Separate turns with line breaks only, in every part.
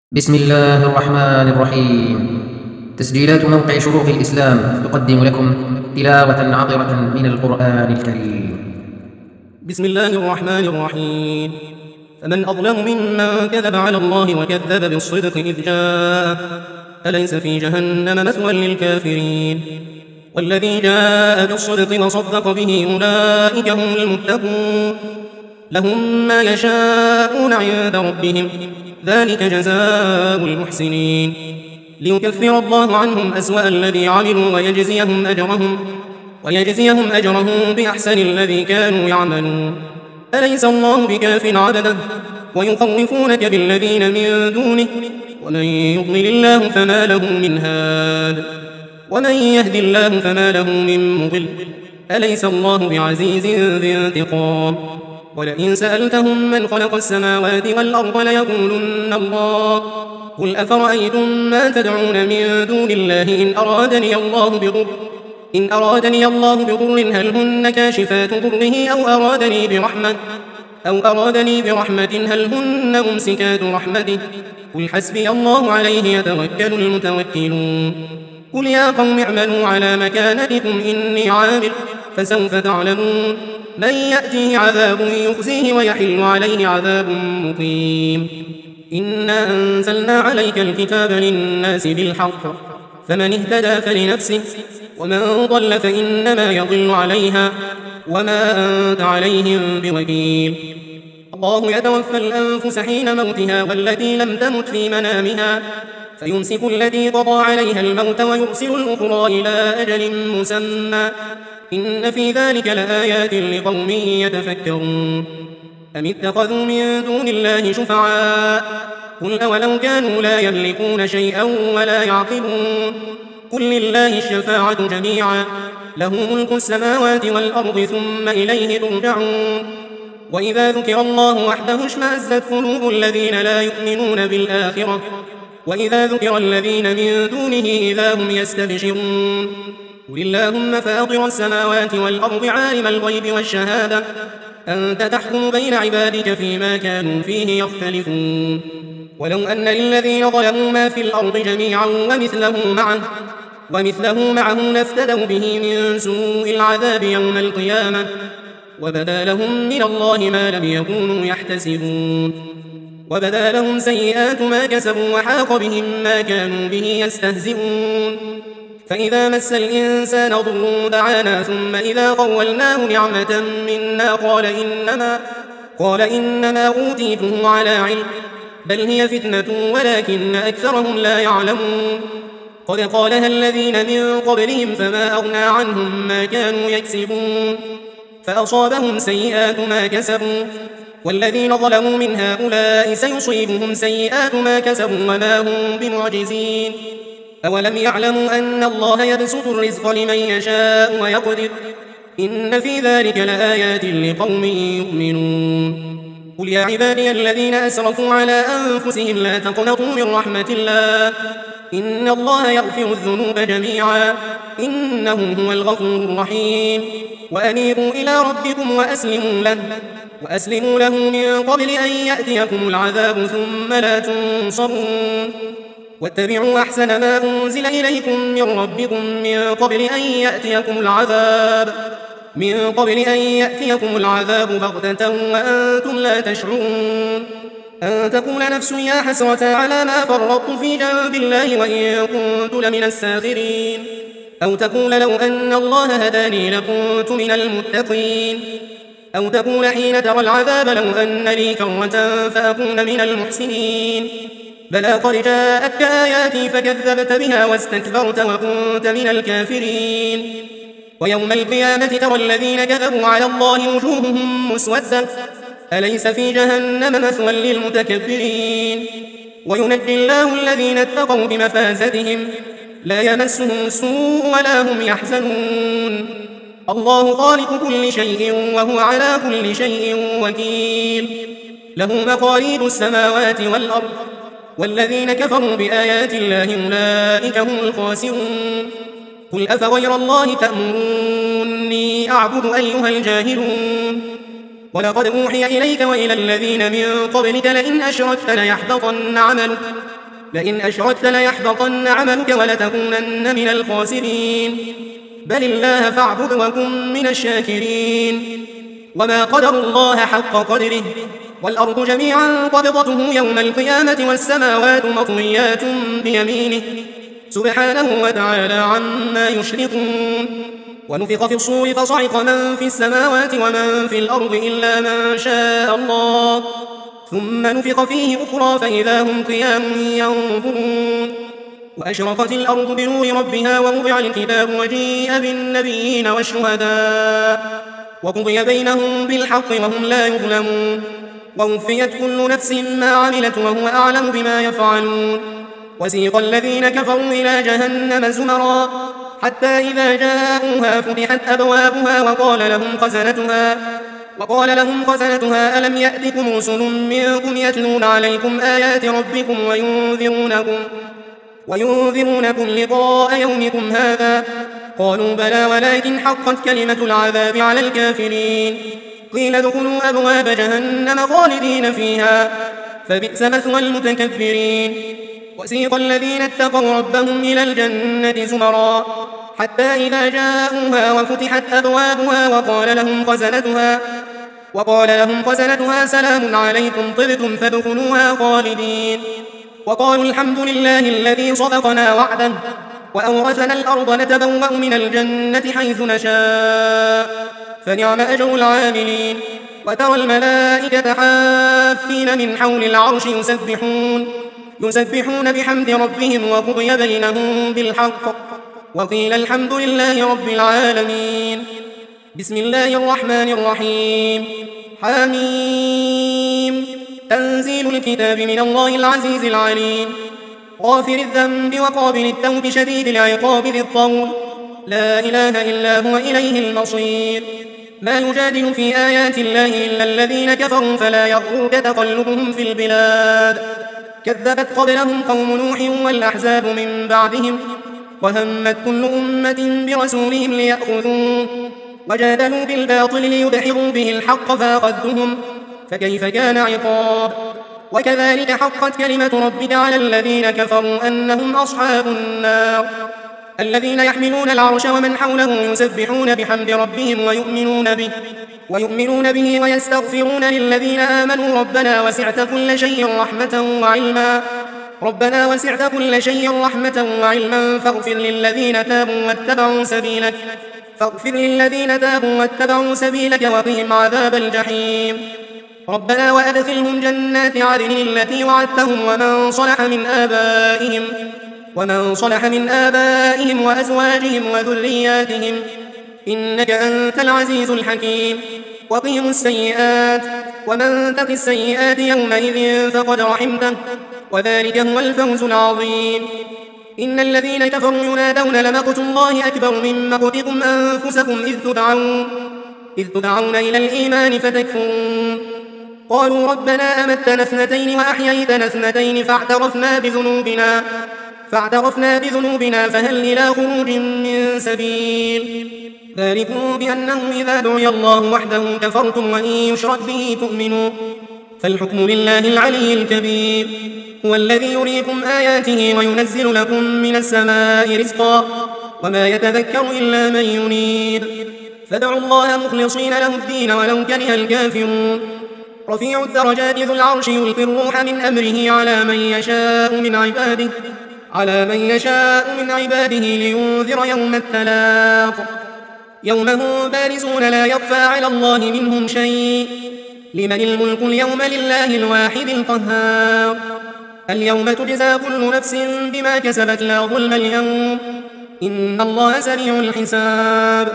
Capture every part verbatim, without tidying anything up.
بسم الله الرحمن الرحيم. تسجيلات موقع شروق الإسلام تقدم لكم تلاوة عطرة من القرآن الكريم.
بسم الله الرحمن الرحيم. فمن أظلم ممن كذب على الله وكذب بالصدق إذ جاء أليس في جهنم مثوى للكافرين؟ والذي جاء بالصدق وصدق به أولئك هم المتقون، لهم ما يشاءون عند ربهم ذلك جزاء المحسنين، ليكفر الله عنهم أسوأ الذي عملوا ويجزيهم أجرهم ويجزيهم أجرهم بأحسن الذي كانوا يعملون. أليس الله بكاف عبده ويخوفونك بالذين من دونه؟ ومن يضلل الله فما له من هاد ومن يهد الله فما له من مضل. أليس الله بعزيز ذي انتقام؟ ولئن سألتهم من خلق السماوات والأرض ليقولن الله. قل أفرأيتم ما تدعون من دون الله إن أرادني الله بضر إن أرادني الله بضر هل هن كاشفات ضره أو أرادني برحمة أو أرادني برحمة هل هن ممسكات رحمته؟ قل حسبي الله عليه يتوكل المتوكلون. قل يا قوم اعملوا على مكانتكم إني عامل فسوف تعلمون من يأتيه عذاب يخزيه ويحل عليه عذاب مقيم. إنا أنزلنا عليك الكتاب للناس بالحق فمن اهتدى فلنفسه ومن ضل فإنما يضل عليها وما أنت عليهم بوكيل. الله يتوفى الأنفس حين موتها والتي لم تمت في منامها فيمسك التي قضى عليها الموت ويرسل الأخرى إلى أجل مسمى إن في ذلك لآيات لقوم يتفكرون. أم اتخذوا من دون الله شفعاء قل أولو كانوا لا يملكون شيئا ولا يعقلون. قل لله الشفاعة جميعا له ملك السماوات والأرض ثم إليه ترجعون. وإذا ذكر الله وحده اشمأزت قلوب الذين لا يؤمنون بالآخرة وإذا ذكر الذين من دونه إذا هم يستبشرون. قل اللهم فاطر السماوات والأرض عالم الغيب والشهادة أنت تحكم بين عبادك فيما كانوا فيه يختلفون. ولو أن للذين ظلموا ما في الأرض جميعا ومثله معه ومثله معه لافتدوا به من سوء العذاب يوم القيامة وبدا لهم من الله ما لم يكونوا يحتسبون. وبدا لهم سيئات ما كسبوا وحاق بهم ما كانوا به يستهزئون. فإذا مس الإنسان ضر دعانا ثم إذا خولناه نعمة منا قال إنما, قال إنما أوتيته على علم بل هي فتنة ولكن أكثرهم لا يعلمون. قد قالها الذين من قبلهم فما أغنى عنهم ما كانوا يكسبون فأصابهم سيئات ما كسبوا والذين ظلموا من هؤلاء سيصيبهم سيئات ما كسبوا وما هم بمعجزين. أولم يعلموا أن الله يبسط الرزق لمن يشاء ويقدر إن في ذلك لآيات لقوم يؤمنون. قل يا عبادي الذين أسرفوا على أنفسهم لا تقنطوا من رحمة الله إن الله يغفر الذنوب جميعا إنه هو الغفور الرحيم. وأنيبوا إلى ربكم وأسلموا له وأسلموا له من قبل أن يأتيكم العذاب ثم لا تنصرون. واتبعوا أحسن ما أنزل إليكم من ربكم من قبل أن يأتيكم العذاب من قبل أن يأتيكم العذاب بغتة وأنتم لا تشعرون. أن تقول نفس يا حسرة على ما فرطت في جنب الله وإن كنت لمن الساخرين أو تقول لو أن الله هداني لكنت من المتقين أو تقول حين ترى العذاب لو أن لي كرة فأكون من المحسنين. بلى قد جاءتك آياتي فكذبت بها واستكبرت وكنت من الكافرين. ويوم القيامة ترى الذين كذبوا على الله وجوههم مسودة أليس في جهنم مثوى للمتكبرين. وينجي الله الذين اتقوا بمفازتهم لا يمسهم السوء ولا هم يحزنون. الله خالق كل شيء وهو على كل شيء وكيل. له مقاليد السماوات والأرض والذين كفروا بآيات الله أولئك هم الخاسرون. قل أفغير الله تأمروني أعبد أيها الجاهلون. ولقد أوحي إليك وإلى الذين من قبلك لئن أشركت ليحبطن عملك لئن أشركت ليحبطن عملك ولتكونن من الخاسرين بل الله فاعبد وكن من الشاكرين وما قدر الله حق قدره والأرض جميعا قبضته يوم القيامة والسماوات مطويات بيمينه سبحانه وتعالى عما يشركون ونفخ في الصور فصعق من في السماوات ومن في الأرض إلا من شاء الله ثم نفخ فيه أخرى فإذا هم قيام ينظرون وأشرقت الأرض بنور ربها ووضع الكتاب وجيء بالنبيين والشهداء وقضي بينهم بالحق وهم لا يظلمون ووفيت كل نفس ما عملت وهو أعلم بما يفعلون وسيق الذين كفروا إلى جهنم زمرا حتى إذا جاءوها فتحت أبوابها وقال لهم خزنتها وقال لهم خزنتها ألم يأتكم رسل منكم يتلون عليكم آيات ربكم وينذرونكم وينذرونكم لقاء يومكم هذا قالوا بلى ولكن حقت كلمة العذاب على الكافرين قيل ادخلوا أبواب جهنم خالدين فيها فبئس مثوى المتكبرين وسيق الذين اتقوا ربهم إلى الجنة زمرا حتى إذا جاءوها وفتحت أبوابها وقال لهم خزنتها وقال لهم خزنتها سلام عليكم طبتم فادخلوها خالدين وقالوا الحمد لله الذي صدقنا وعده وأورثنا الأرض نتبوأ من الجنة حيث نشاء فنعم أجر العاملين وترى الملائكة حافين من حول العرش يسبحون يسبحون بحمد ربهم وقضي بينهم بالحق وقيل الحمد لله رب العالمين بسم الله الرحمن الرحيم حميم تنزيل الكتاب من الله العزيز العليم غافر الذنب وقابل التوب شديد العقاب ذي الطول لا إله إلا هو إليه المصير ما يجادل في آيات الله إلا الذين كفروا فلا يغرك تقلبهم في البلاد كذبت قبلهم قوم نوح والأحزاب من بعدهم وهمت كل أمة برسولهم ليأخذوه وجادلوا بالباطل ليدحضوا به الحق فأخذتهم فكيف كان عقاب وكذلك حقت كلمة ربك على الذين كفروا أنهم أصحاب النار الذين يحملون العرش ومن حوله يسبحون بحمد ربهم ويؤمنون به ويؤمنون به ويستغفرون للذين آمنوا ربنا وسعت كل شيء رحمة وعلما ربنا وسعت كل شيء رحمة وعلما فاغفر للذين تابوا واتبعوا سبيلك فاغفر للذين تابوا واتبعوا سبيلك وقهم عذاب الجحيم ربنا وأدخلهم جنات عدن التي وعدتهم ومن صلح من آبائهم ومن صلح من آبائهم وأزواجهم وذرياتهم إنك أنت العزيز الحكيم وقهم السيئات ومن تق السيئات يومئذ فقد رحمته وذلك هو الفوز العظيم إن الذين كفروا ينادون لمقت الله أكبر من مقتكم أنفسكم إذ تدعون إذ تدعون إلى الإيمان فتكفرون قالوا ربنا أمتنا اثنتين وأحييتنا اثنتين فاعترفنا بذنوبنا فاعترفنا بذنوبنا فهل إلى خروج من سبيل ذلكم بأنه إذا دعي الله وحده كفرتم وإن يشرك به تؤمنوا فالحكم لله العلي الكبير هو الذي يريكم آياته وينزل لكم من السماء رزقا وما يتذكر إلا من ينيب فادعوا الله مخلصين له الدين ولو كره الكافرون رفيع الدرجات ذو العرش يلقي الروح من أمره على من يشاء من عباده على من يشاء من عباده لينذر يوم التلاق يوم هم بارزون لا يخفى على الله منهم شيء لمن الملك اليوم لله الواحد القهار اليوم تجزى كل نفس بما كسبت لا ظلم اليوم إن الله سريع الحساب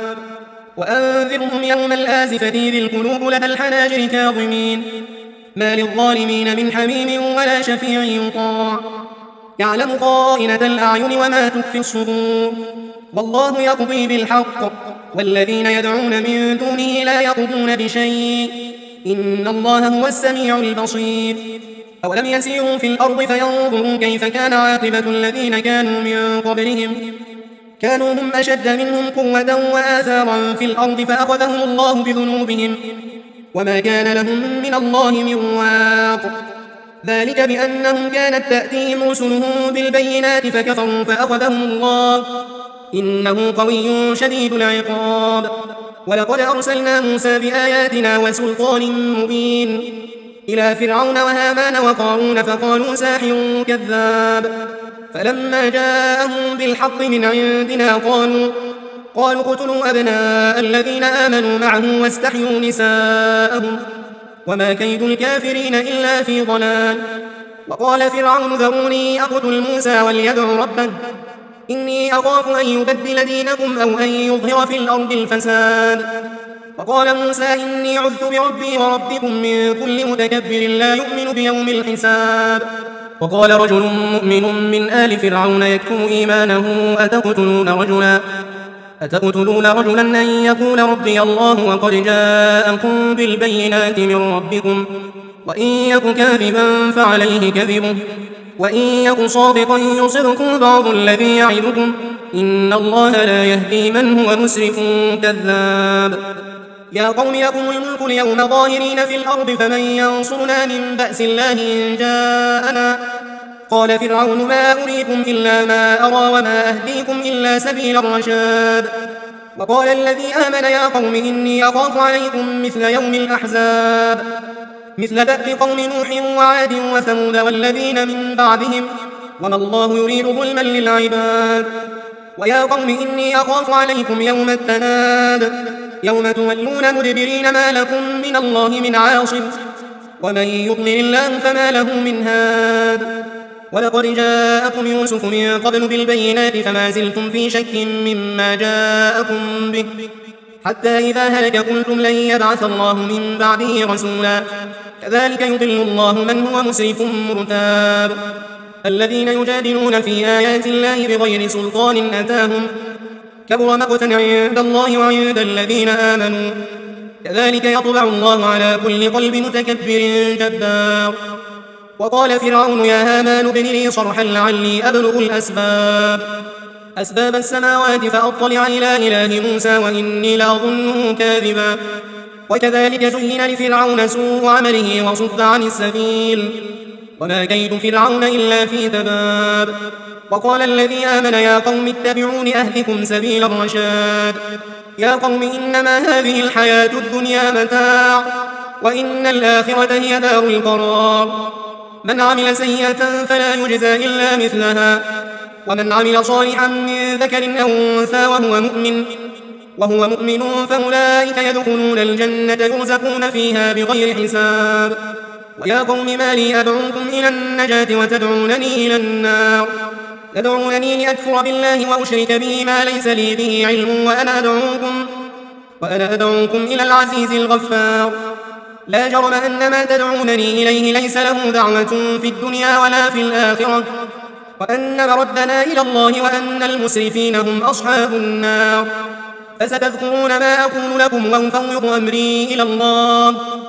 وأنذرهم يوم الآزفة ذي القلوب لدى الحناجر كاظمين ما للظالمين من حميم ولا شفيع يطاع يعلم خائنة الأعين وما تخفي الصدور والله يقضي بالحق والذين يدعون من دونه لا يقضون بشيء إن الله هو السميع البصير أولم يسيروا في الأرض فينظروا كيف كان عاقبة الذين كانوا من قبلهم كانوا هم أشد منهم قوة وآثارا في الأرض فأخذهم الله بذنوبهم وما كان لهم من الله من واق. ذلك بأنهم كانت تأتيهم رسلهم بالبينات فكفروا فأخذهم الله إنه قوي شديد العقاب. ولقد أرسلنا موسى بآياتنا وسلطان مبين إلى فرعون وهامان وقارون فقالوا ساحر كذاب. فلما جاءهم بالحق من عندنا قالوا قالوا اقتلوا أبناء الذين آمنوا معه واستحيوا نساءهم وما كيد الكافرين إلا في ضلال. وقال فرعون ذروني أقتل موسى وليدع ربه إني أخاف أن يبدل دينكم أو أن يظهر في الأرض الفساد. وقال موسى إني عذت بربي وربكم من كل متكبر لا يؤمن بيوم الحساب. وقال رجل مؤمن من آل فرعون يكتم إيمانه أتقتلون رجلا أتقتلون رجلا أن يقول ربي الله وقد جاءكم بالبينات من ربكم وإن يك كاذبا فعليه كذبه وإن يك صادقا يصبكم بعض الذي يعظكم إن الله لا يهدي من هو مسرف كذاب. يا قوم لكم الملك اليوم ظاهرين في الأرض فمن ينصرنا من بأس الله إن جاءنا. قال فرعون ما أريكم إلا ما أرى وما أهديكم إلا سبيل الرشاد. وقال الذي آمن يا قوم إني أخاف عليكم مثل يوم الأحزاب مثل دأب قوم نوح وعاد وثمود والذين من بعدهم وما الله يريد ظلما للعباد. ويا قوم إني أخاف عليكم يوم التناد يوم تولون مدبرين ما لكم من الله من عاصم ومن يضلل الله فما له من هاد. ولقد جاءكم يوسف من قبل بالبينات فما زلتم في شك مما جاءكم به حتى إذا هلك قلتم لن يبعث الله من بعده رسولا كذلك يضل الله من هو مسرف مرتاب. الذين يجادلون في آيات الله بغير سلطان أتاهم كبر مقتا عند الله وعند الذين آمنوا كذلك يطبع الله على كل قلب متكبر جبار. وقال فرعون يا هامان ابن لي صرحا لعلي أبلغ الأسباب أسباب السماوات فأطلع إلى إله موسى وإني لأظنه كاذبا. وكذلك زين لفرعون سوء عمله وصد عن السبيل وما كيد فرعون إلا في تباب. وقال الذي آمن يا قوم اتبعون أهلكم سبيل الرشاد. يا قوم إنما هذه الحياة الدنيا متاع وإن الآخرة هي دار القرار. من عمل سيئة فلا يجزى إلا مثلها ومن عمل صالحا من ذكر أو أنثى وهو مؤمن وهو مؤمن فأولئك يدخلون الجنة يرزقون فيها بغير حساب. ويا قوم ما لي أدعوكم إلى النجاة وتدعونني إلى النار تدعونني لأكفر بالله وأشرك به ما ليس لي به علم وأنا أدعوكم وأنا أدعوكم إلى العزيز الغفار. لا جرم أن ما تدعونني إليه ليس له دعوة في الدنيا ولا في الآخرة وأن مردنا إلى الله وأن المسرفين هم أصحاب النار. فستذكرون ما أقول لكم وأفوض أمري إلى الله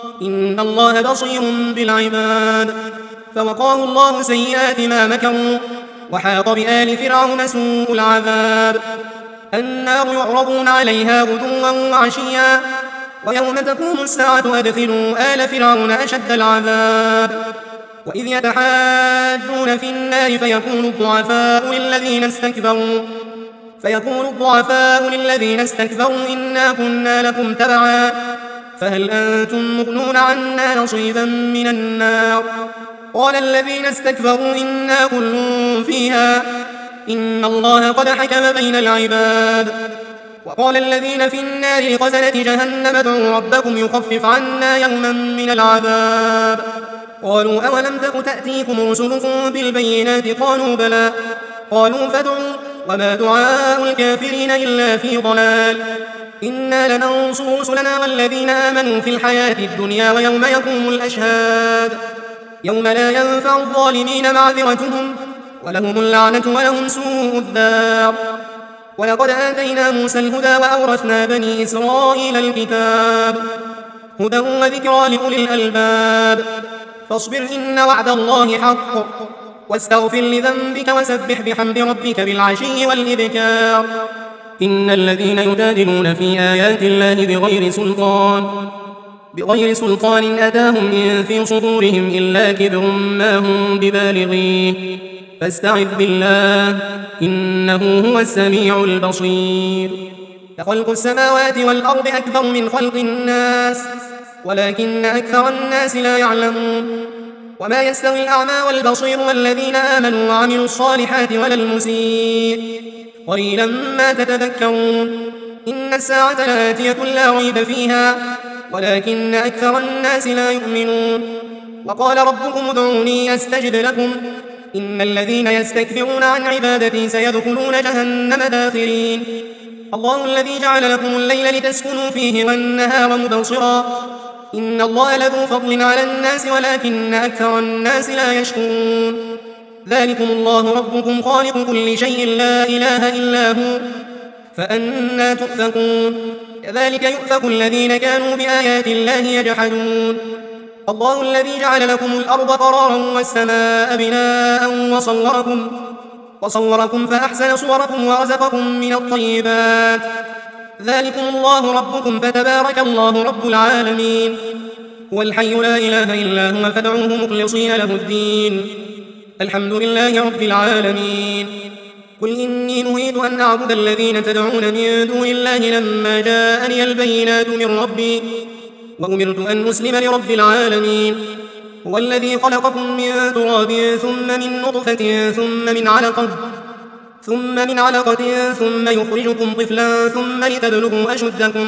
إن الله بصير بالعباد. فوقاه الله سيئات ما مكروا وحاق بآل فرعون سوء العذاب. النار يعرضون عليها غدوا وعشيا ويوم تقوم الساعة أدخلوا آل فرعون أشد العذاب. وإذ يتحاجون في النار فيقول الضعفاء للذين استكبروا فيقول الضعفاء للذين استكبروا إنا كنا لكم تبعا فهل أنتم مغنون عنا نصيبا من النار. قال الذين استكبروا إنا كل فيها إن الله قد حكم بين العباد. وقال الذين في النار لخزنة جهنم ادعوا ربكم يخفف عنا يوما من العذاب. قالوا أولم تك تأتيكم رسلكم بالبينات قالوا بلى قالوا فادعوا وما دعاء الكافرين إلا في ضلال. إنا لننصر رسلنا والذين آمنوا في الحياة الدنيا ويوم يقوم الأشهاد يوم لا ينفع الظالمين معذرتهم ولهم اللعنة ولهم سوء الدار. ولقد آتينا موسى الهدى وأورثنا بني إسرائيل الكتاب هدى وذكرى لأولي الألباب. فاصبر إن وعد الله حق واستغفر لذنبك وسبح بحمد ربك بالعشي والإبكار.
إن الذين يجادلون في آيات الله بغير سلطان
بغير سلطان أتاهم إن في صدورهم إلا كبر ما هم ببالغيه فاستعذ بالله إنه هو السميع البصير. لخلق السماوات والأرض أكبر من خلق الناس ولكن أكثر الناس لا يعلمون. وما يستوي الأعمى والبصير والذين آمنوا وعملوا الصالحات ولا المسيء قليلا ما تتذكرون. إن الساعة لآتية لا ريب فيها ولكن أكثر الناس لا يؤمنون. وقال ربكم ادعوني أستجب لكم إن الذين يستكبرون عن عبادتي سيدخلون جهنم داخرين. الله الذي جعل لكم الليل لتسكنوا فيه والنهار مبصرا إن الله لذو فضل على الناس ولكن أكثر الناس لا يشكرون. ذلكم الله ربكم خالق كل شيء لا إله إلا هو فأنا تؤفكون. كذلك يؤفك الذين كانوا بآيات الله يجحدون. الله الذي جعل لكم الأرض قرارا والسماء بناء وصوركم وصوركم فأحسن صوركم ورزقكم من الطيبات. ذلكم الله ربكم فتبارك الله رب العالمين. هو الحي لا إله إلا هو فادعوه مخلصين له الدين الحمد لله رب العالمين. قل إني نهيت أن أعبد الذين تدعون من دون الله لما جاءني البينات من ربي وأمرت أن أسلم لرب العالمين. هو الذي خلقكم من تراب ثم من نطفة ثم من علقة ثم من علقة ثم يخرجكم طفلا ثم لتبلغوا أشدكم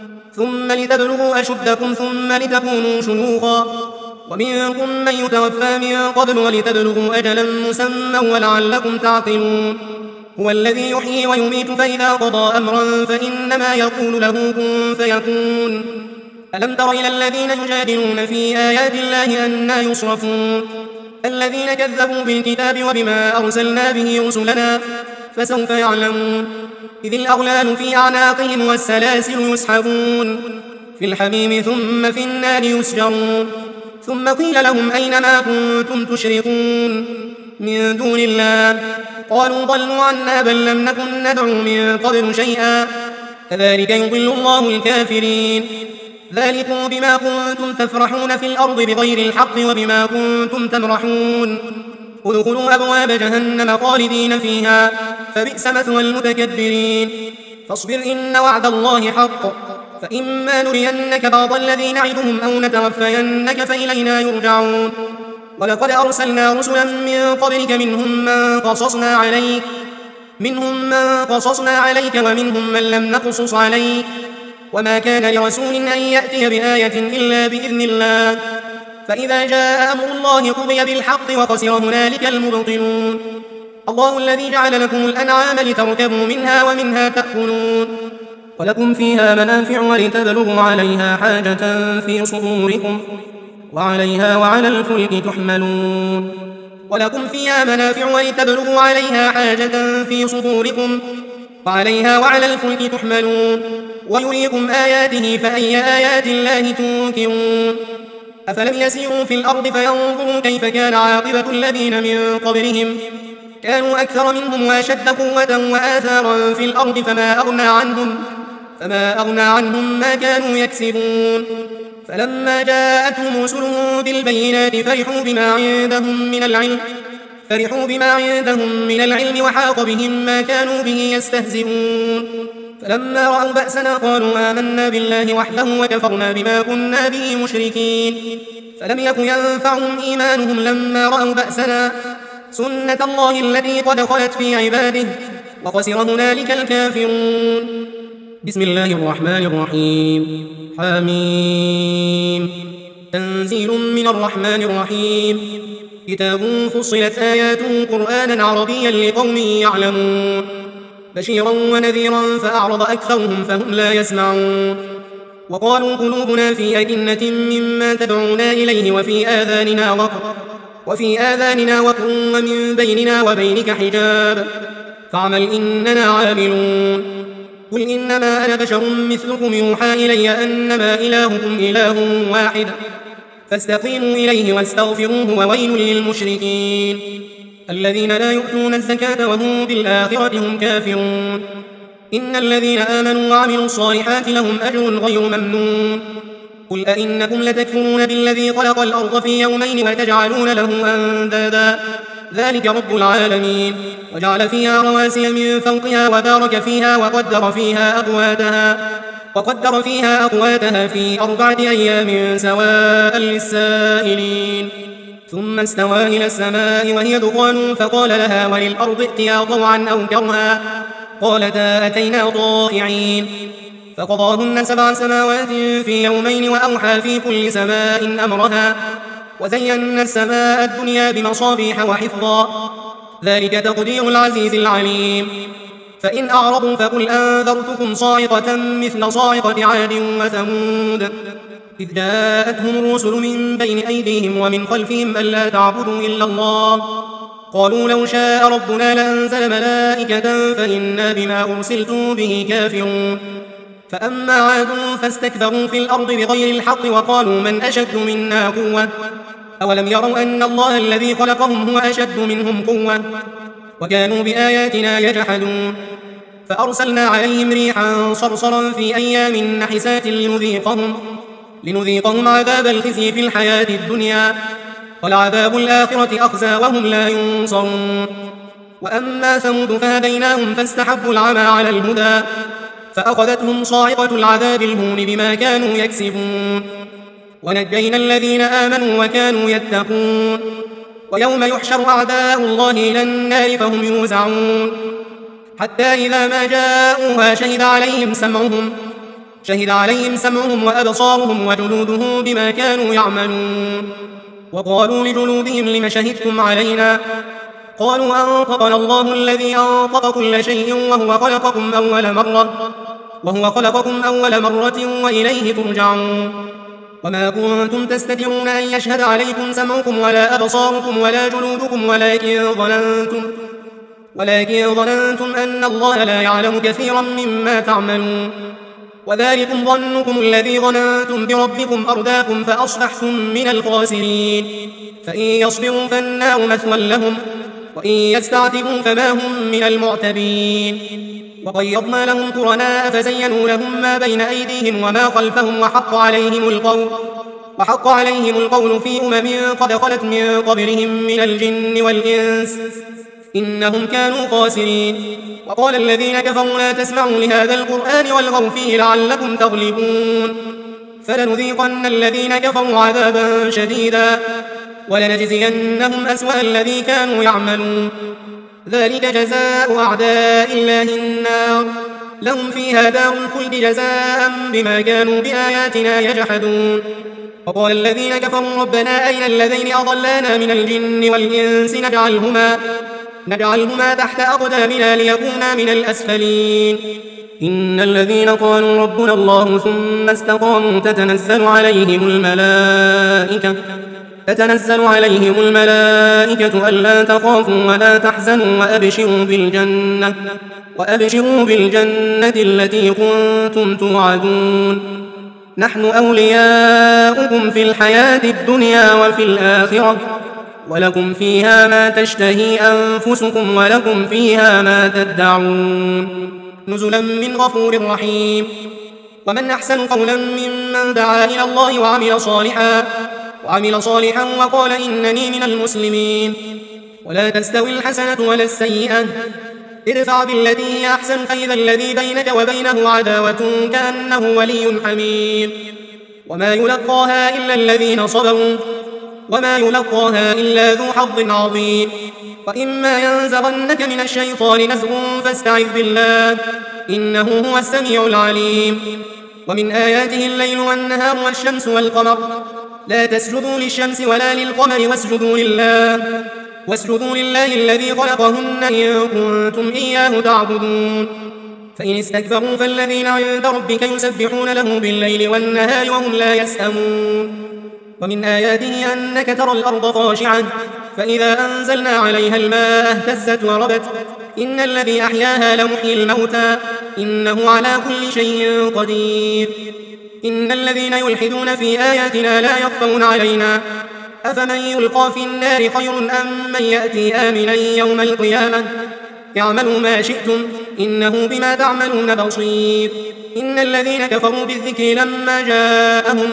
ثم لتبلغوا أشدكم ثم لتكونوا شيوخا ومنكم من يتوفى من قبل ولتبلغوا أجلا مسمى ولعلكم تعقلون. هو الذي يحيي ويميت فإذا قضى أمرا فإنما يقول له كن فيكون. ألم تر إلى الذين يجادلون في آيات الله أنى يصرفون الذين كذبوا بالكتاب وبما أرسلنا به رسلنا فسوف يعلمون. إذ الأغلال في أعناقهم والسلاسل يسحبون في الحميم ثم في النار يسجرون. ثم قيل لهم أين ما كنتم تشركون من دون الله قالوا ضلوا عنا بل لم نكن ندعو من قبل شيئا كذلك يضل الله الكافرين. ذلكم بما كنتم تفرحون في الأرض بغير الحق وبما كنتم تمرحون. ادخلوا أبواب جهنم خالدين فيها فبئس مثوى المتكبرين. فاصبر إن وعد الله حق فإما نرينك بعض الذي نعدهم أو نتوفينك فإلينا يرجعون. ولقد أرسلنا رسلا من قبلك منهم من قصصنا عليك منهم من قصصنا عليك ومنهم من لم نقصص عليك وما كان لرسول أن يأتي بآية إلا بإذن الله فإذا جاء أمر الله قضي بالحق وخسر هنالك المبطلون. الله الذي جعل لكم الأنعام لتركبوا منها ومنها تأكلون ولكم فيها منافع ولتبلغوا عليها حاجة في صدوركم وعليها وعلى الفلك تحملون. ولكم فيها منافع ولتبلغوا عليها حاجة في صدوركم وعليها وعلى الفلك تحملون ويريكم آياته فأي آيات الله تنكرون. أفلم يسيروا في الأرض فينظروا كيف كان عاقبة الذين من قبلهم كانوا أكثر منهم وأشد قوة وآثارا في الأرض فما أغنى عنهم فما أغنى عنهم ما كانوا يكسبون. فلما جاءتهم رسلهم بالبينات فرحوا بما عندهم من العلم فرحوا بما عندهم من العلم وحاق بهم ما كانوا به يستهزئون. فلما رأوا بأسنا قالوا آمنا بالله وحده وكفرنا بما كنا به مشركين. فلم يكن ينفعهم إيمانهم لما رأوا بأسنا سنة الله التي قد خلت في عباده وخسر هنالك الكافرون. بسم الله الرحمن الرحيم حميم تنزيل من الرحمن الرحيم كتاب فصلت آياته قرآنا عربيا لقوم يعلمون بشيرا ونذيرا فأعرض أكثرهم فهم لا يسمعون. وقالوا قلوبنا في أكنة مما تدعونا إليه وفي آذاننا وقر وفي آذاننا وقر ومن بيننا وبينك حجاب فاعمل إننا عاملون. قل إنما أنا بشر مثلكم يوحى إلي أنما إلهكم إله واحد فاستقيموا إليه واستغفروه وويل للمشركين الذين لا يؤتون الزكاة وهم بالآخرة هم كافرون. إن الذين آمنوا وعملوا الصالحات لهم أجر غير ممنون قل أئنكم لتكفرون بالذي خلق الأرض في يومين وتجعلون له أندادا ذلك رب العالمين وجعل فيها رواسي من فوقها وبارك فيها وقدر فيها أقواتها وقدر فيها أقواتها في أربعة أيام سواء للسائلين ثم استوى إلى السماء وهي دخان فقال لها وللأرض ائتيا طوعا أو كرها قالتا أتينا طائعين فقضاهن سبع سماوات في يومين وأوحى في كل سماء أمرها وزينا السماء الدنيا بمصابيح وحفظا ذلك تقدير العزيز العليم فإن أعرضوا فقل أنذرتكم صاعقة مثل صاعقة عاد وثمود إذ جاءتهم الرسل من بين أيديهم ومن خلفهم ألا تعبدوا إلا الله قالوا لو شاء ربنا لأنزل ملائكة فإنا بما أرسلتم به كافرون فأما عاد فاستكبروا في الأرض بغير الحق وقالوا من أشد منا قوة أولم يروا أن الله الذي خلقهم هو أشد منهم قوة وكانوا بآياتنا يجحدون فأرسلنا عليهم ريحا صرصرا في أيام نحسات لنذيقهم, لنذيقهم عذاب الخزي في الحياة الدنيا والعذاب الآخرة أخزى وهم لا ينصرون وأما ثمود فهديناهم فاستحبوا العمى على الهدى فأخذتهم صاعقة العذاب الهون بما كانوا يكسبون ونجينا الذين آمنوا وكانوا يتقون ويوم يحشر أعداء الله إلى النار فهم يوزعون حتى إذا ما جاءوها شهد عليهم سمعهم شهد عليهم سمعهم وأبصارهم وجلودهم بما كانوا يعملون وقالوا لجلودهم لم شهدتم علينا قالوا أنطقنا الله الذي أنطق كل شيء وهو خلقكم أول مرة وهو خلقكم أول مرة وإليه ترجعون وما كنتم تستطيعون أن يشهد عليكم سمعكم ولا أبصاركم ولا جلودكم ولكن ظننتم ولكن ظننتم أن الله لا يعلم كثيرا مما تعملون وذلكم ظنكم الذي ظننتم بربكم أرداكم فأصبحتم من الخاسرين فإن يصبروا فالنار مثوى لهم وإن يستعتبوا فما هم من المعتبين وقيضنا لهم قرناء فزينوا لهم ما بين أيديهم وما خلفهم وحق عليهم القول وحق عليهم القول في أمم قد خلت من قبلهم من الجن والإنس إنهم كانوا خاسرين وقال الذين كفروا لا تسمعوا لهذا القرآن والغوا فيه لعلكم تغلبون فلنذيقن الذين كفروا عذابا شديدا ولنجزينهم أسوأ الذي كانوا يعملون ذلك جزاء أعداء الله النار لهم فيها دار الخلد جزاء بما كانوا بآياتنا يجحدون وقال الذين كفروا ربنا أين الذين أضلانا من الجن والإنس نجعلهما نجعلهما تحت أقدامنا ليكونا من الأسفلين إن الذين قالوا ربنا الله ثم استقاموا تتنزل عليهم الملائكة تتنزل عليهم الملائكة ألا تخافوا ولا تحزنوا وأبشروا بالجنة وأبشروا بالجنة التي كنتم توعدون نحن أولياؤكم في الحياة الدنيا وفي الآخرة ولكم فيها ما تشتهي أنفسكم ولكم فيها ما تدعون نزلا من غفور رحيم ومن أحسن قولا ممن دعا إلى الله وعمل صالحا وعمل صالحا وقال إنني من المسلمين ولا تستوي الحسنة ولا السيئة ادفع بالتي هي أحسن فإذا الذي بينك وبينه عداوة كأنه ولي حميم وما يلقاها إلا الذين صبروا وما يلقاها إلا ذو حظ عظيم وإما ينزغنك من الشيطان نزغ فاستعذ بالله إنه هو السميع العليم ومن آياته الليل والنهار والشمس والقمر لا تسجدوا للشمس ولا للقمر واسجدوا لله واسجدوا لله الذي خلقهن إن كنتم إياه تعبدون فإن استكبروا فالذين عند ربك يسبحون له بالليل والنهار وهم لا يسأمون ومن آياته أنك ترى الأرض خاشعة فإذا أنزلنا عليها الماء اهتزت وربت إن الذي أحياها لمحيي الموتى إنه على كل شيء قدير إن الذين يلحدون في آياتنا لا يخفون علينا أفمن يلقى في النار خير أم من يأتي آمنا يوم القيامة اعملوا ما شئتم إنه بما تعملون بصير إن الذين كفروا بالذكر لما جاءهم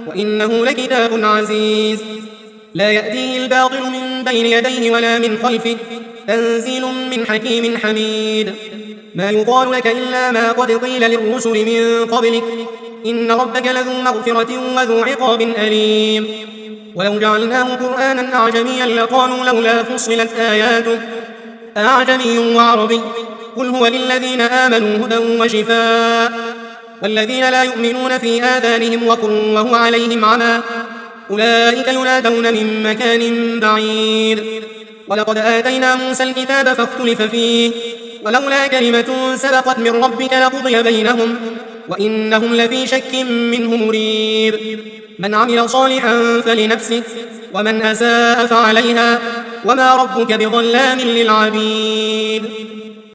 وإنه لكتاب عزيز لا يأتيه الباطل من بين يديه ولا من خلفه تنزيل من حكيم حميد ما يقال لك إلا ما قد قيل للرسل من قبلك إن ربك لذو مغفرة وذو عقاب أليم ولو جعلناه قرآنا أعجميا لقالوا لولا فصلت آياته أعجمي وعربي قل هو للذين آمنوا هدى وشفاء والذين لا يؤمنون في آذانهم وقر وهو عليهم عمى أولئك ينادون من مكان بعيد ولقد آتينا موسى الكتاب فاختلف فيه ولولا كلمة سبقت من ربك لقضي بينهم وإنهم لفي شك منه مريب من عمل صالحا فلنفسه ومن أساء فعليها وما ربك بظلام للعبيد